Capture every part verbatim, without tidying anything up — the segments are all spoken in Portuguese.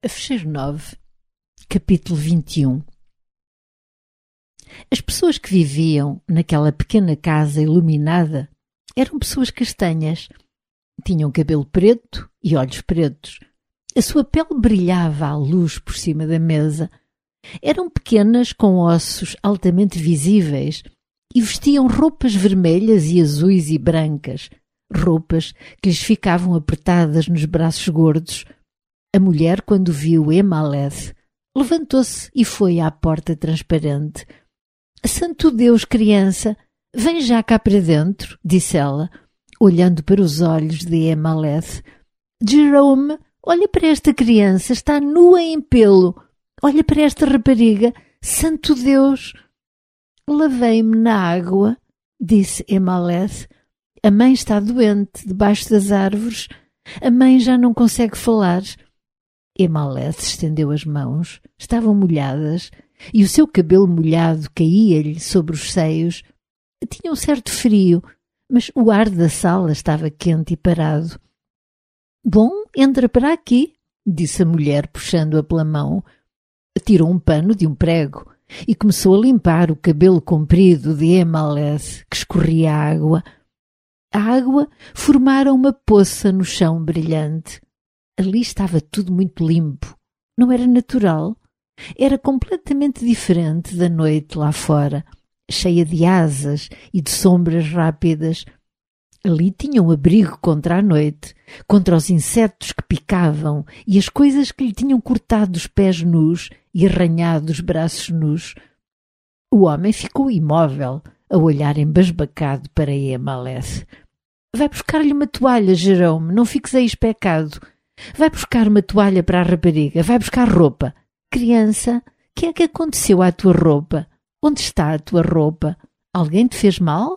Fecheiro nove, capítulo vinte e um. As pessoas que viviam naquela pequena casa iluminada eram pessoas castanhas. Tinham cabelo preto e olhos pretos. A sua pele brilhava à luz por cima da mesa. Eram pequenas, com ossos altamente visíveis, e vestiam roupas vermelhas e azuis e brancas, roupas que lhes ficavam apertadas nos braços gordos. A mulher, quando viu Emaleth, levantou-se e foi à porta transparente. «Santo Deus, criança, vem já cá para dentro», disse ela, olhando para os olhos de Emaleth. «Jerome, olha para esta criança, está nua em pelo. Olha para esta rapariga, santo Deus!» «Lavei-me na água», disse Emaleth. «A mãe está doente, debaixo das árvores. A mãe já não consegue falar». Emaleth estendeu as mãos. Estavam molhadas e o seu cabelo molhado caía-lhe sobre os seios. Tinha um certo frio, mas o ar da sala estava quente e parado. «Bom, entra para aqui», disse a mulher, puxando-a pela mão. Tirou um pano de um prego e começou a limpar o cabelo comprido de Emaleth, que escorria água. A água formara uma poça no chão brilhante. Ali estava tudo muito limpo. Não era natural. Era completamente diferente da noite lá fora, cheia de asas e de sombras rápidas. Ali tinha um abrigo contra a noite, contra os insetos que picavam e as coisas que lhe tinham cortado os pés nus e arranhado os braços nus. O homem ficou imóvel, a olhar embasbacado para Emaleth. «Vai buscar-lhe uma toalha, Jerome, não fiques aí especado. Vai buscar uma toalha para a rapariga, vai buscar roupa. Criança, que é que aconteceu à tua roupa? Onde está a tua roupa? Alguém te fez mal?»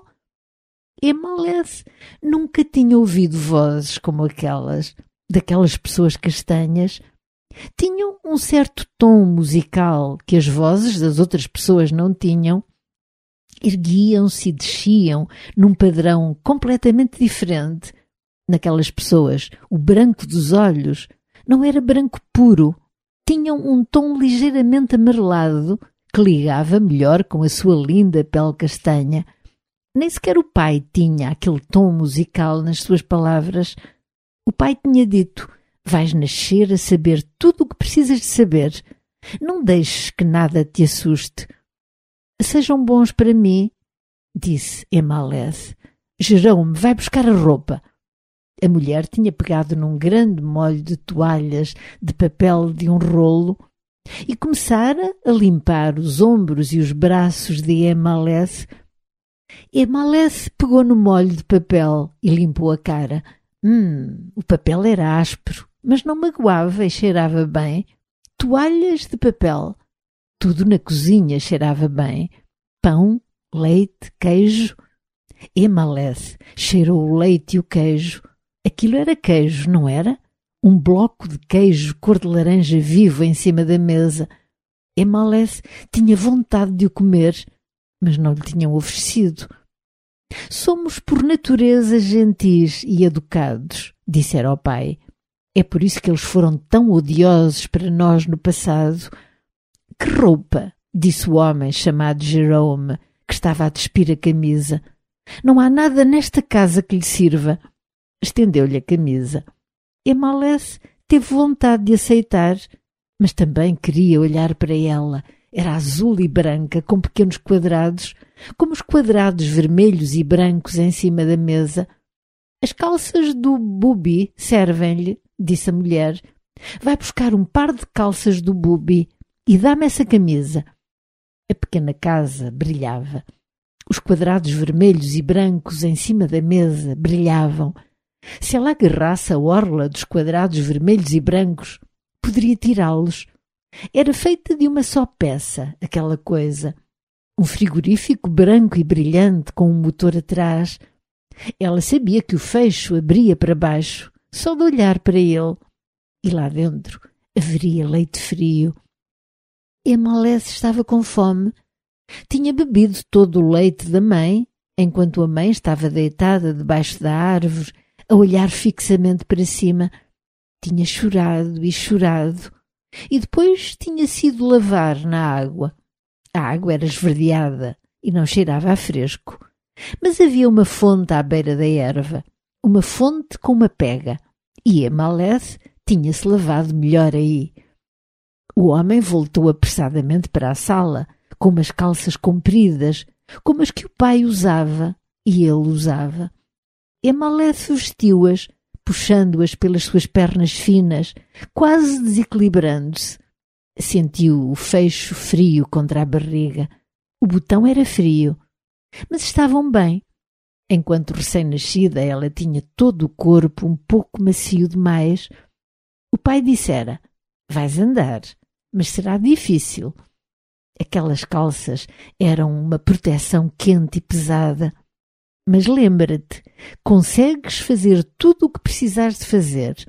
Emaleth nunca tinha ouvido vozes como aquelas, daquelas pessoas castanhas. Tinham um certo tom musical que as vozes das outras pessoas não tinham. Erguiam-se e desciam num padrão completamente diferente. Naquelas pessoas, o branco dos olhos não era branco puro. Tinham um tom ligeiramente amarelado que ligava melhor com a sua linda pele castanha. Nem sequer o pai tinha aquele tom musical nas suas palavras. O pai tinha dito: «Vais nascer a saber tudo o que precisas de saber. Não deixes que nada te assuste». «Sejam bons para mim», disse Emaleth. «Jerome, vai buscar a roupa». A mulher tinha pegado num grande molho de toalhas de papel de um rolo e começara a limpar os ombros e os braços de Emaleth. Emaleth pegou no molho de papel e limpou a cara. Hum, o papel era áspero, mas não magoava e cheirava bem. Toalhas de papel. Tudo na cozinha cheirava bem. Pão, leite, queijo. Emaleth cheirou o leite e o queijo. Aquilo era queijo, não era? Um bloco de queijo cor de laranja vivo em cima da mesa. Emaleth tinha vontade de o comer, mas não lhe tinham oferecido. «Somos por natureza gentis e educados», dissera ao pai. «É por isso que eles foram tão odiosos para nós no passado». «Que roupa?» disse o homem chamado Jerome, que estava a despir a camisa. «Não há nada nesta casa que lhe sirva». Estendeu-lhe a camisa. Emaleth teve vontade de aceitar, mas também queria olhar para ela. Era azul e branca, com pequenos quadrados, como os quadrados vermelhos e brancos em cima da mesa. «As calças do Bubi servem-lhe», disse a mulher. «Vai buscar um par de calças do Bubi e dá-me essa camisa». A pequena casa brilhava. Os quadrados vermelhos e brancos em cima da mesa brilhavam. Se ela agarrasse a orla dos quadrados vermelhos e brancos, poderia tirá-los. Era feita de uma só peça, aquela coisa. Um frigorífico branco e brilhante com um motor atrás. Ela sabia que o fecho abria para baixo, só de olhar para ele. E lá dentro haveria leite frio. Emaleth estava com fome. Tinha bebido todo o leite da mãe, enquanto a mãe estava deitada debaixo da árvore, a olhar fixamente para cima. Tinha chorado e chorado. e depois tinha sido lavar na água. A água era esverdeada e não cheirava a fresco, mas havia uma fonte à beira da erva, uma fonte com uma pega, e Emaleth tinha-se lavado melhor aí. O homem voltou apressadamente para a sala, com umas calças compridas, como as que o pai usava e ele usava. Emaleth vestiu-as, puxando-as pelas suas pernas finas, quase desequilibrando-se. Sentiu o fecho frio contra a barriga. O botão era frio, mas estavam bem. Enquanto recém-nascida ela tinha todo o corpo um pouco macio demais. O pai dissera: vais andar, mas será difícil. Aquelas calças eram uma proteção quente e pesada. Mas lembra-te, consegues fazer tudo o que precisares de fazer.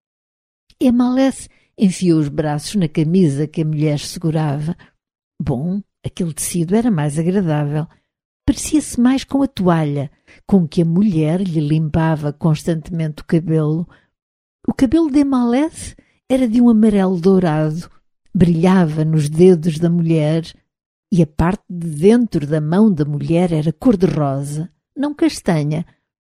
Emaleth enfiou os braços na camisa que a mulher segurava. Bom, aquele tecido era mais agradável. Parecia-se mais com a toalha, com que a mulher lhe limpava constantemente o cabelo. O cabelo de Emaleth era de um amarelo dourado, brilhava nos dedos da mulher, e a parte de dentro da mão da mulher era cor-de-rosa, não castanha.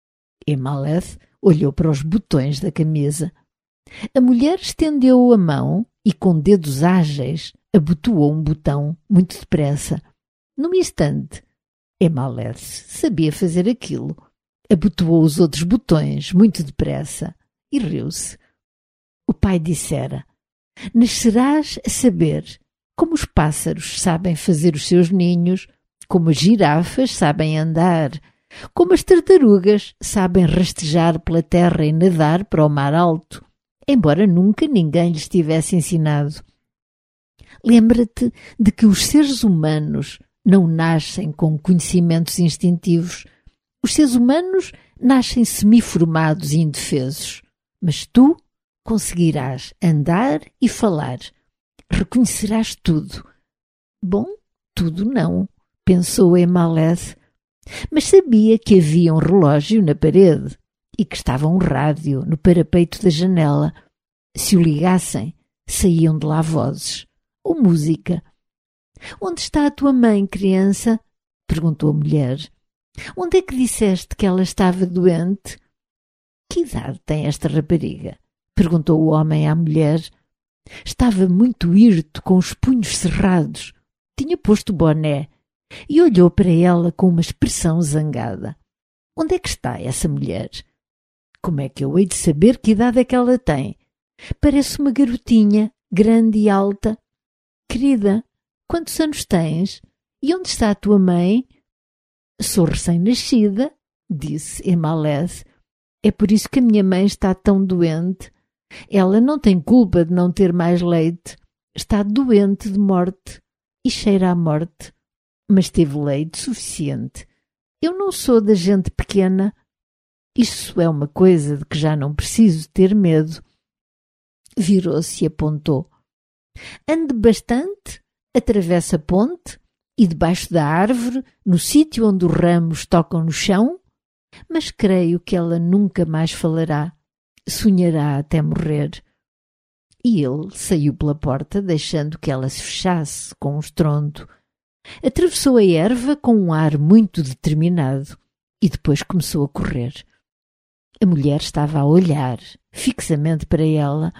Emaleth olhou para os botões da camisa. A mulher estendeu a mão e, com dedos ágeis, abotoou um botão muito depressa. Num instante, Emaleth sabia fazer aquilo. Abotoou os outros botões muito depressa e riu-se. O pai dissera: nascerás a saber como os pássaros sabem fazer os seus ninhos, como as girafas sabem andar, como as tartarugas sabem rastejar pela terra e nadar para o mar alto, embora nunca ninguém lhes tivesse ensinado. Lembra-te de que os seres humanos não nascem com conhecimentos instintivos. Os seres humanos nascem semiformados e indefesos, mas tu conseguirás andar e falar. Reconhecerás tudo. Bom, tudo não, pensou Emaleth, mas sabia que havia um relógio na parede e que estava um rádio no parapeito da janela. Se o ligassem, saíam de lá vozes ou música. Onde está a tua mãe, criança? Perguntou a mulher. Onde é que disseste que ela estava doente? Que idade tem esta rapariga? Perguntou o homem à mulher. Estava muito hirto, com os punhos cerrados. Tinha posto boné e olhou para ela com uma expressão zangada. Onde é que está essa mulher? Como é que eu hei de saber que idade é que ela tem? Parece uma garotinha, grande e alta. Querida, quantos anos tens? E onde está a tua mãe? Sou recém-nascida, disse Emaleth. É por isso que a minha mãe está tão doente. Ela não tem culpa de não ter mais leite. Está doente de morte e cheira à morte. Mas teve leite suficiente. Eu não sou da gente pequena. Isso é uma coisa de que já não preciso ter medo. Virou-se e apontou. Ande bastante, atravessa a ponte e debaixo da árvore, no sítio onde os ramos tocam no chão, mas creio que ela nunca mais falará. Sonhará até morrer. E ele saiu pela porta, deixando que ela se fechasse com um estrondo. Atravessou a erva com um ar muito determinado e depois começou a correr. A mulher estava a olhar fixamente para ela.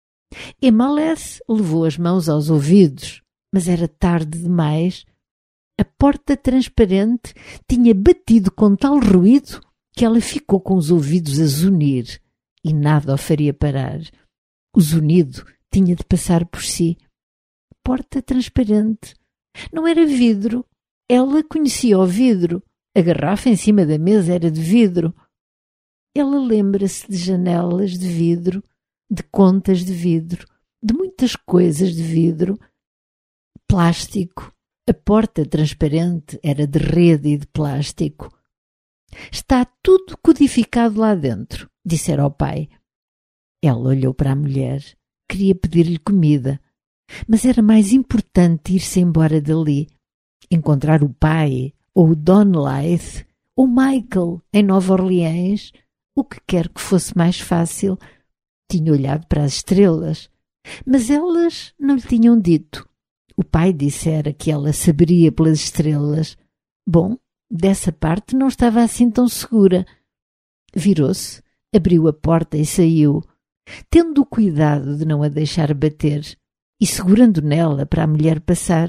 Emaleth levou as mãos aos ouvidos, mas era tarde demais. A porta transparente tinha batido com tal ruído que ela ficou com os ouvidos a zunir e nada o faria parar. O zunido tinha de passar por si. Porta transparente. Não era vidro. Ela conhecia o vidro. A garrafa em cima da mesa era de vidro. Ela lembra-se de janelas de vidro, de contas de vidro, de muitas coisas de vidro. Plástico. A porta transparente era de rede e de plástico. Está tudo codificado lá dentro, dissera ao pai. Ela olhou para a mulher. Queria pedir-lhe comida, mas era mais importante ir-se embora dali, encontrar o pai, ou o Don Lyth, ou Michael, em Nova Orleans, o que quer que fosse mais fácil. Tinha olhado para as estrelas. Mas elas não lhe tinham dito. O pai dissera que ela saberia pelas estrelas. Bom, dessa parte não estava assim tão segura. Virou-se, abriu a porta e saiu, tendo o cuidado de não a deixar bater e segurando nela para a mulher passar.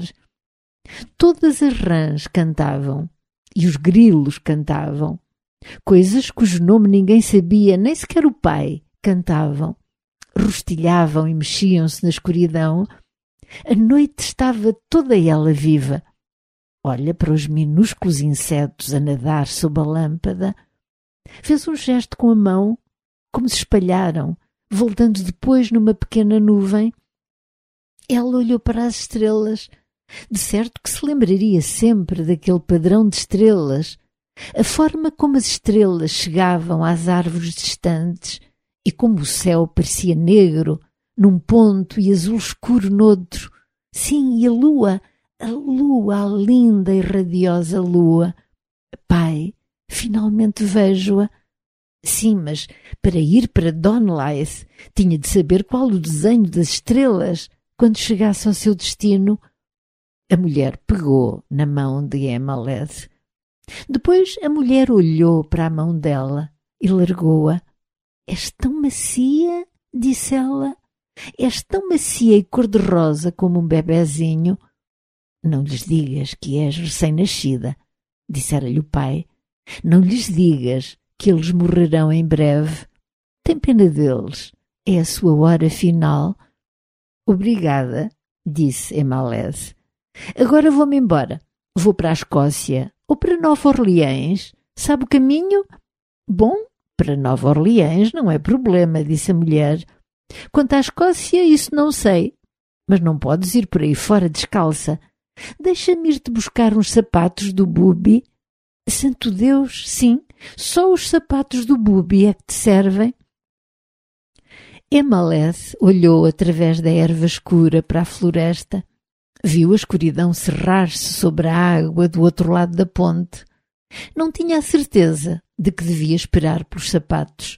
Todas as rãs cantavam e os grilos cantavam. Coisas cujo nome ninguém sabia, nem sequer o pai, cantavam. Rostilhavam e mexiam-se na escuridão. A noite estava toda ela viva. Olha para os minúsculos insetos a nadar sob a lâmpada. Fez um gesto com a mão, como se espalharam, voltando depois numa pequena nuvem. Ela olhou para as estrelas. De certo que se lembraria sempre daquele padrão de estrelas, a forma como as estrelas chegavam às árvores distantes e como o céu parecia negro num ponto e azul escuro noutro. Sim, e a lua, a lua, a linda e radiosa lua. Pai, finalmente vejo-a. Sim, mas para ir para Donleith tinha de saber qual o desenho das estrelas quando chegasse ao seu destino. A mulher pegou na mão de Emaleth. Depois a mulher olhou para a mão dela e largou-a. És tão macia, disse ela. És tão macia e cor-de-rosa como um bebezinho. Não lhes digas que és recém-nascida, dissera-lhe o pai. Não lhes digas que eles morrerão em breve. Tem pena deles. É a sua hora final. Obrigada, disse Emaleth. Agora vou-me embora. Vou para a Escócia ou para Nova Orleans. Sabe o caminho? Bom, para Nova Orleans não é problema, disse a mulher. Quanto à Escócia, isso não sei. Mas não podes ir por aí fora descalça. Deixa-me ir-te buscar uns sapatos do Bubi. Santo Deus, sim, só os sapatos do Bubi é que te servem. Emaleth olhou através da erva escura para a floresta. Viu a escuridão cerrar-se sobre a água do outro lado da ponte. Não tinha a certeza de que devia esperar pelos sapatos.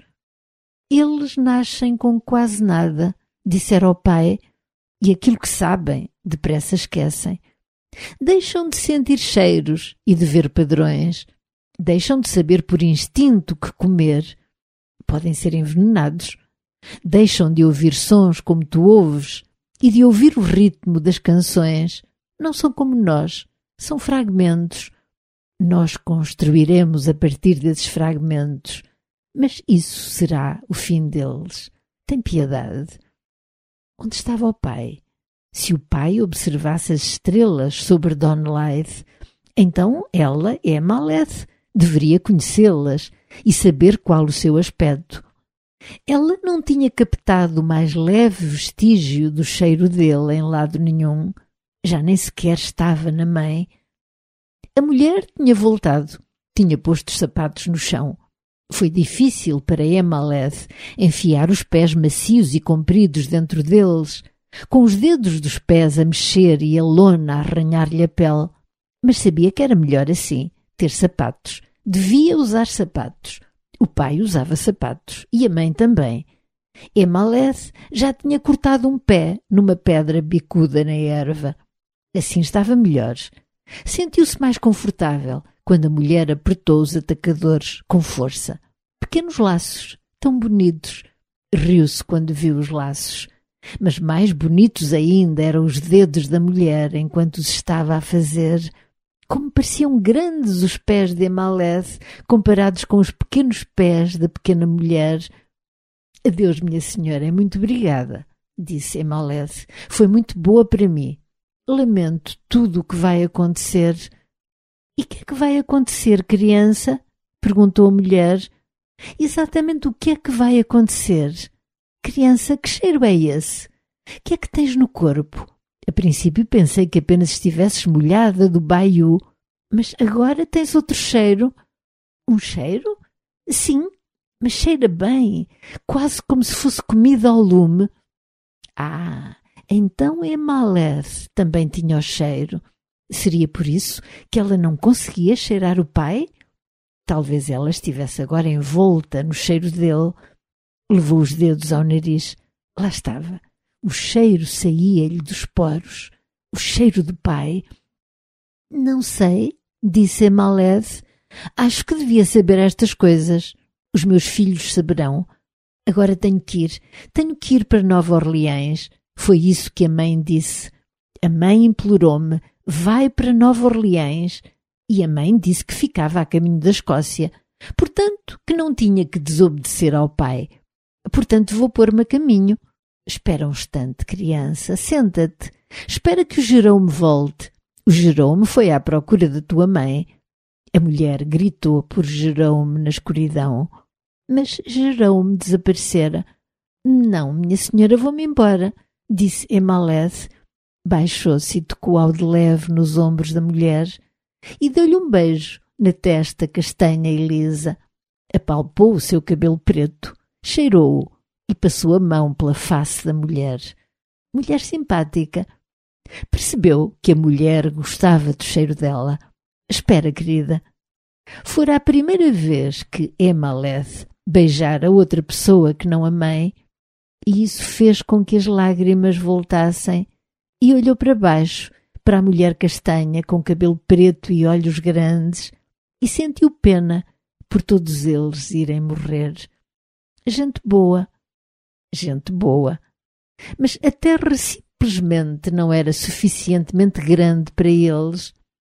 Eles nascem com quase nada, dissera ao pai, e aquilo que sabem, depressa esquecem. Deixam de sentir cheiros e de ver padrões. Deixam de saber por instinto que comer. Podem ser envenenados. Deixam de ouvir sons como tu ouves e de ouvir o ritmo das canções. Não são como nós, são fragmentos. Nós construiremos a partir desses fragmentos, mas isso será o fim deles. Tem piedade. Onde estava o pai? Se o pai observasse as estrelas sobre Donleith, então ela, Emaleth, deveria conhecê-las e saber qual o seu aspecto. Ela não tinha captado o mais leve vestígio do cheiro dele em lado nenhum. Já nem sequer estava na mãe. A mulher tinha voltado. Tinha posto os sapatos no chão. Foi difícil para Emaleth enfiar os pés macios e compridos dentro deles, com os dedos dos pés a mexer e a lona a arranhar-lhe a pele. Mas sabia que era melhor assim, ter sapatos. Devia usar sapatos. O pai usava sapatos e a mãe também. Emaleth já tinha cortado um pé numa pedra bicuda na erva. Assim estava melhor. Sentiu-se mais confortável quando a mulher apertou os atacadores com força. Pequenos laços, tão bonitos. Riu-se quando viu os laços. Mas mais bonitos ainda eram os dedos da mulher enquanto os estava a fazer. Como pareciam grandes os pés de Emaleth comparados com os pequenos pés da pequena mulher. Adeus, minha senhora, é muito obrigada, disse Emaleth. Foi muito boa para mim. Lamento tudo o que vai acontecer. E o que é que vai acontecer, criança? Perguntou a mulher. Exatamente o que é que vai acontecer? Criança, que cheiro é esse? O que é que tens no corpo? A princípio pensei que apenas estivesses molhada do baiú, mas agora tens outro cheiro. Um cheiro? Sim, mas cheira bem, quase como se fosse comida ao lume. Ah, então Emaleth também tinha o cheiro. Seria por isso que ela não conseguia cheirar o pai? Talvez ela estivesse agora envolta no cheiro dele. Levou os dedos ao nariz. Lá estava. O cheiro saía-lhe dos poros, o cheiro do pai. Não sei, disse Emaled. Acho que devia saber estas coisas. Os meus filhos saberão. Agora tenho que ir. Tenho que ir para Nova Orleans. Foi isso que a mãe disse. A mãe implorou-me. Vai para Nova Orleans. E a mãe disse que ficava a caminho da Escócia. Portanto, que não tinha que desobedecer ao pai. Portanto, vou pôr-me a caminho. Espera um instante, criança. Senta-te. Espera que o Jerome volte. O Jerome foi à procura da tua mãe. A mulher gritou por Jerome na escuridão. Mas Jerome desaparecera. Não, minha senhora, vou-me embora, disse Emaled. Baixou-se e tocou ao de leve nos ombros da mulher e deu-lhe um beijo na testa castanha e lisa. Apalpou o seu cabelo preto, cheirou-o e passou a mão pela face da mulher. Mulher simpática. Percebeu que a mulher gostava do cheiro dela. Espera, querida. Fora a primeira vez que Emaled beijara outra pessoa que não a mãe, e isso fez com que as lágrimas voltassem, e olhou para baixo, para a mulher castanha com cabelo preto e olhos grandes, e sentiu pena por todos eles irem morrer. Gente boa, gente boa. Mas a terra simplesmente não era suficientemente grande para eles,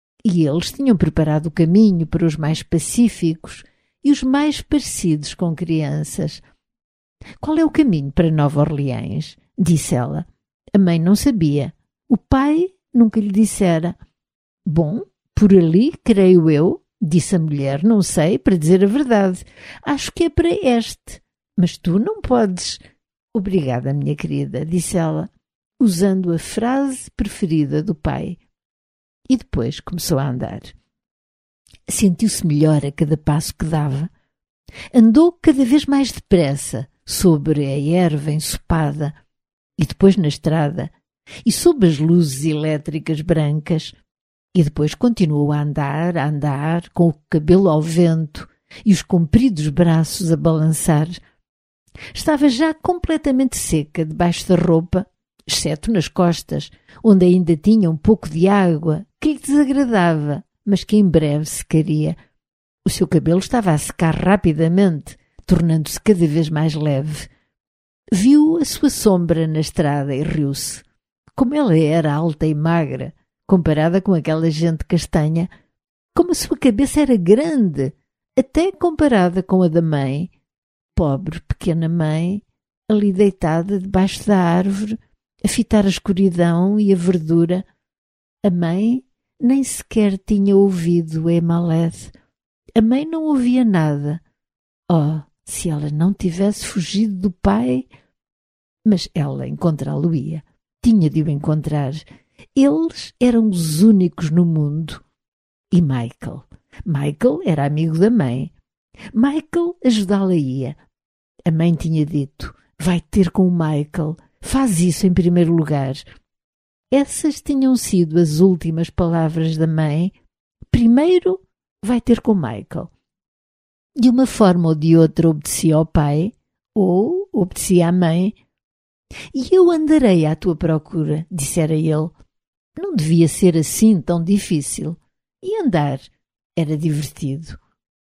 e eles tinham preparado o caminho para os mais pacíficos e os mais parecidos com crianças. Qual é o caminho para Nova Orleans? Disse ela. A mãe não sabia. O pai nunca lhe dissera. Bom, por ali, creio eu, disse a mulher. Não sei, para dizer a verdade. Acho que é para este. Mas tu não podes. Obrigada, minha querida, disse ela, usando a frase preferida do pai. E depois começou a andar. Sentiu-se melhor a cada passo que dava. Andou cada vez mais depressa sobre a erva ensopada e depois na estrada e sob as luzes elétricas brancas e depois continuou a andar, a andar com o cabelo ao vento e os compridos braços a balançar. Estava já completamente seca debaixo da roupa, exceto nas costas, onde ainda tinha um pouco de água que lhe desagradava, mas que em breve secaria. O seu cabelo estava a secar rapidamente, tornando-se cada vez mais leve. Viu a sua sombra na estrada e riu-se. Como ela era alta e magra, comparada com aquela gente castanha, como a sua cabeça era grande, até comparada com a da mãe. Pobre pequena mãe, ali deitada debaixo da árvore, a fitar a escuridão e a verdura. A mãe nem sequer tinha ouvido Emaled. A mãe não ouvia nada. Oh, se ela não tivesse fugido do pai! Mas ela encontrá-lo-ia. Tinha de o encontrar. Eles eram os únicos no mundo. E Michael? Michael era amigo da mãe. Michael ajudá-la-ia. A mãe tinha dito, vai ter com o Michael. Faz isso em primeiro lugar. Essas tinham sido as últimas palavras da mãe. Primeiro vai ter com Michael. De uma forma ou de outra obedecia ao pai, ou obedecia à mãe. E eu andarei à tua procura, dissera ele. Não devia ser assim tão difícil. E andar era divertido.